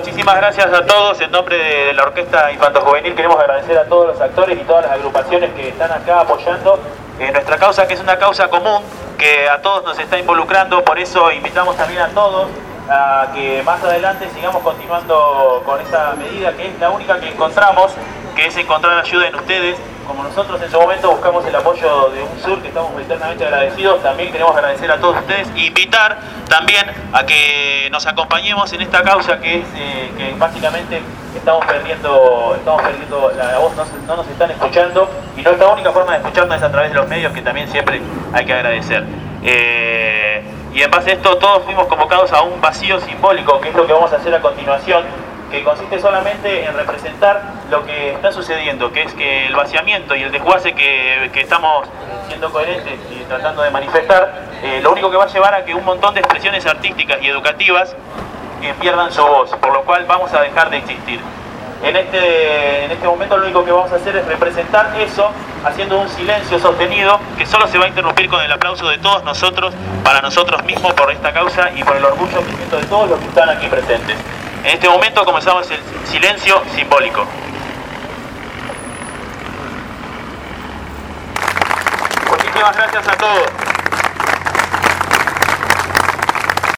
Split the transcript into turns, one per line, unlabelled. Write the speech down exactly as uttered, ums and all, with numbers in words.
muchísimas gracias a todos. En nombre de la Orquesta Infanto-Juvenil queremos agradecer a todos los actores y todas las agrupaciones que están acá apoyando eh, nuestra causa, que es una causa común, que a todos nos está involucrando. Por eso invitamos también a todos a que más adelante sigamos continuando con esta medida, que es la única que encontramos, que es encontrar ayuda en ustedes. Como nosotros en su momento buscamos el apoyo de UNSUR, que estamos eternamente agradecidos, también queremos agradecer a todos ustedes e invitar también a que nos acompañemos en esta causa, que es eh, que básicamente estamos perdiendo, estamos perdiendo la voz, no, no nos están escuchando, y nuestra única forma de escucharnos es a través de los medios, que también siempre hay que agradecer. Eh, y en base a esto todos fuimos convocados a un vacío simbólico, que es lo que vamos a hacer a continuación, que consiste solamente en representar lo que está sucediendo, que es que el vaciamiento y el desguace que, que estamos siendo coherentes y tratando de manifestar, eh, lo único que va a llevar a que un montón de expresiones artísticas y educativas eh, pierdan su voz, por lo cual vamos a dejar de existir. En este, en este momento lo único que vamos a hacer es representar eso, haciendo un silencio sostenido, que solo se va a interrumpir con el aplauso de todos nosotros, para nosotros mismos, por esta causa y por el orgullo que siento de todos los que están aquí presentes. En este momento comenzamos el silencio simbólico. Muchísimas gracias a todos.